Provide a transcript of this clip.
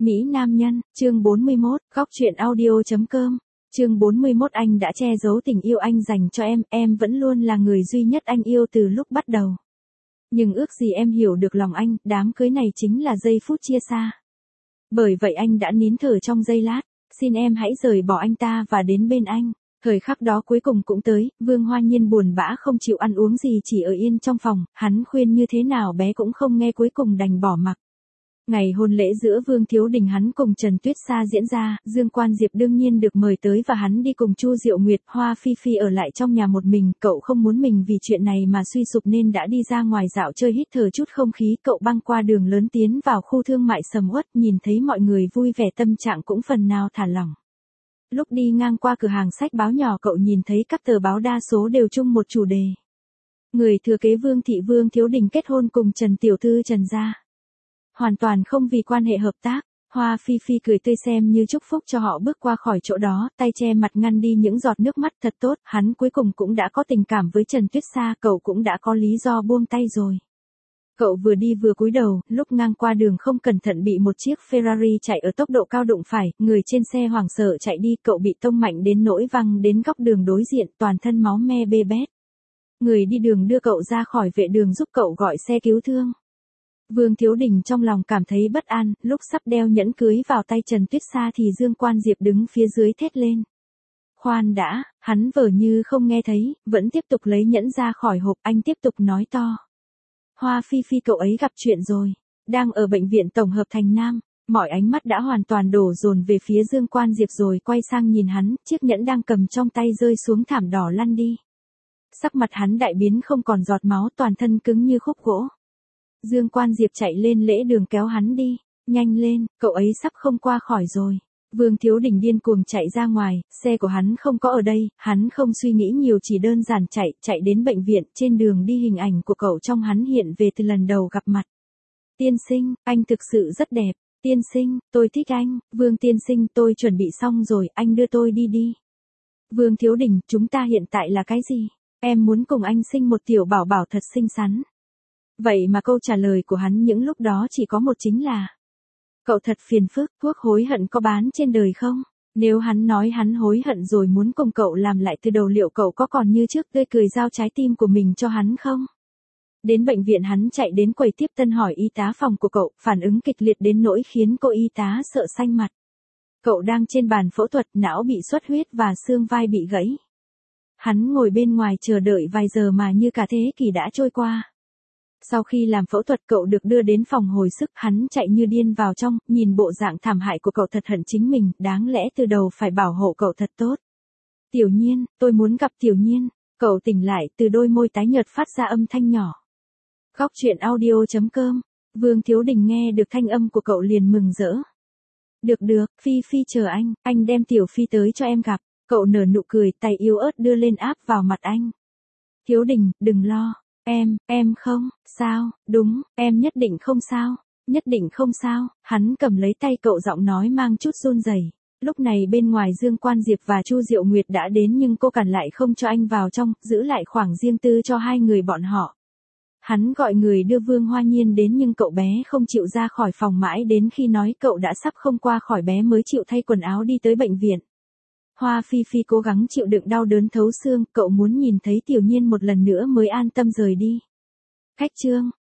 Mỹ Nam Nhân, chương 41, góc truyện audio.com, chương 41 anh đã che giấu tình yêu anh dành cho em vẫn luôn là người duy nhất anh yêu từ lúc bắt đầu. Nhưng ước gì em hiểu được lòng anh, đám cưới này chính là giây phút chia xa. Bởi vậy anh đã nín thở trong giây lát, xin em hãy rời bỏ anh ta và đến bên anh. Thời khắc đó cuối cùng cũng tới, Vương Hoa Nhiên buồn bã không chịu ăn uống gì chỉ ở yên trong phòng, hắn khuyên như thế nào bé cũng không nghe cuối cùng đành bỏ mặc. Ngày hôn lễ giữa Vương Thiếu Đình hắn cùng Trần Tuyết Sa diễn ra, Dương Quan Diệp đương nhiên được mời tới và hắn đi cùng Chu Diệu Nguyệt, Hoa Phi Phi ở lại trong nhà một mình, cậu không muốn mình vì chuyện này mà suy sụp nên đã đi ra ngoài dạo chơi hít thở chút không khí, cậu băng qua đường lớn tiến vào khu thương mại sầm uất, nhìn thấy mọi người vui vẻ tâm trạng cũng phần nào thả lỏng. Lúc đi ngang qua cửa hàng sách báo nhỏ cậu nhìn thấy các tờ báo đa số đều chung một chủ đề. Người thừa kế Vương thị Vương Thiếu Đình kết hôn cùng Trần Tiểu Thư Trần gia. Hoàn toàn không vì quan hệ hợp tác, Hoa Phi Phi cười tươi xem như chúc phúc cho họ bước qua khỏi chỗ đó, tay che mặt ngăn đi những giọt nước mắt thật tốt, hắn cuối cùng cũng đã có tình cảm với Trần Tuyết Sa, cậu cũng đã có lý do buông tay rồi. Cậu vừa đi vừa cúi đầu, lúc ngang qua đường không cẩn thận bị một chiếc Ferrari chạy ở tốc độ cao đụng phải, người trên xe hoảng sợ chạy đi, cậu bị tông mạnh đến nỗi văng đến góc đường đối diện, toàn thân máu me bê bết. Người đi đường đưa cậu ra khỏi vệ đường giúp cậu gọi xe cứu thương. Vương Thiếu Đình trong lòng cảm thấy bất an, lúc sắp đeo nhẫn cưới vào tay Trần Tuyết Sa thì Dương Quan Diệp đứng phía dưới thét lên. Khoan đã, hắn vờ như không nghe thấy, vẫn tiếp tục lấy nhẫn ra khỏi hộp, anh tiếp tục nói to. Hoa Phi Phi cậu ấy gặp chuyện rồi, đang ở bệnh viện tổng hợp Thành Nam, mọi ánh mắt đã hoàn toàn đổ dồn về phía Dương Quan Diệp rồi quay sang nhìn hắn, chiếc nhẫn đang cầm trong tay rơi xuống thảm đỏ lăn đi. Sắc mặt hắn đại biến không còn giọt máu, toàn thân cứng như khúc gỗ. Dương Quan Diệp chạy lên lễ đường kéo hắn đi, nhanh lên, cậu ấy sắp không qua khỏi rồi. Vương Thiếu Đình điên cuồng chạy ra ngoài, xe của hắn không có ở đây, hắn không suy nghĩ nhiều chỉ đơn giản chạy đến bệnh viện, trên đường đi hình ảnh của cậu trong hắn hiện về từ lần đầu gặp mặt. Tiên sinh, anh thực sự rất đẹp, tiên sinh, tôi thích anh, Vương tiên sinh tôi chuẩn bị xong rồi, anh đưa tôi đi. Vương Thiếu Đình, chúng ta hiện tại là cái gì? Em muốn cùng anh sinh một tiểu bảo bảo thật xinh xắn. Vậy mà câu trả lời của hắn những lúc đó chỉ có một chính là: cậu thật phiền phức, thuốc hối hận có bán trên đời không? Nếu hắn nói hắn hối hận rồi muốn cùng cậu làm lại từ đầu liệu cậu có còn như trước tươi cười giao trái tim của mình cho hắn không? Đến bệnh viện hắn chạy đến quầy tiếp tân hỏi y tá phòng của cậu, phản ứng kịch liệt đến nỗi khiến cô y tá sợ xanh mặt. Cậu đang trên bàn phẫu thuật, não bị xuất huyết và xương vai bị gãy. Hắn ngồi bên ngoài chờ đợi vài giờ mà như cả thế kỷ đã trôi qua. Sau khi làm phẫu thuật cậu được đưa đến phòng hồi sức, hắn chạy như điên vào trong, nhìn bộ dạng thảm hại của cậu thật hận chính mình, đáng lẽ từ đầu phải bảo hộ cậu thật tốt. Tiểu Nhiên, tôi muốn gặp Tiểu Nhiên, cậu tỉnh lại từ đôi môi tái nhợt phát ra âm thanh nhỏ. Góc truyện audio.com, Vương Thiếu Đình nghe được thanh âm của cậu liền mừng rỡ. Được, Phi Phi chờ anh đem Tiểu Phi tới cho em gặp, cậu nở nụ cười, tay yếu ớt đưa lên áp vào mặt anh. Thiếu Đình, đừng lo. Em không, sao, đúng, em nhất định không sao, hắn cầm lấy tay cậu giọng nói mang chút run rẩy. Lúc này bên ngoài Dương Quan Diệp và Chu Diệu Nguyệt đã đến nhưng cô cản lại không cho anh vào trong, giữ lại khoảng riêng tư cho hai người bọn họ. Hắn gọi người đưa Vương Hoa Nhiên đến nhưng cậu bé không chịu ra khỏi phòng mãi đến khi nói cậu đã sắp không qua khỏi bé mới chịu thay quần áo đi tới bệnh viện. Hoa Phi Phi cố gắng chịu đựng đau đớn thấu xương, cậu muốn nhìn thấy Tiểu Nhiên một lần nữa mới an tâm rời đi. Khách trương,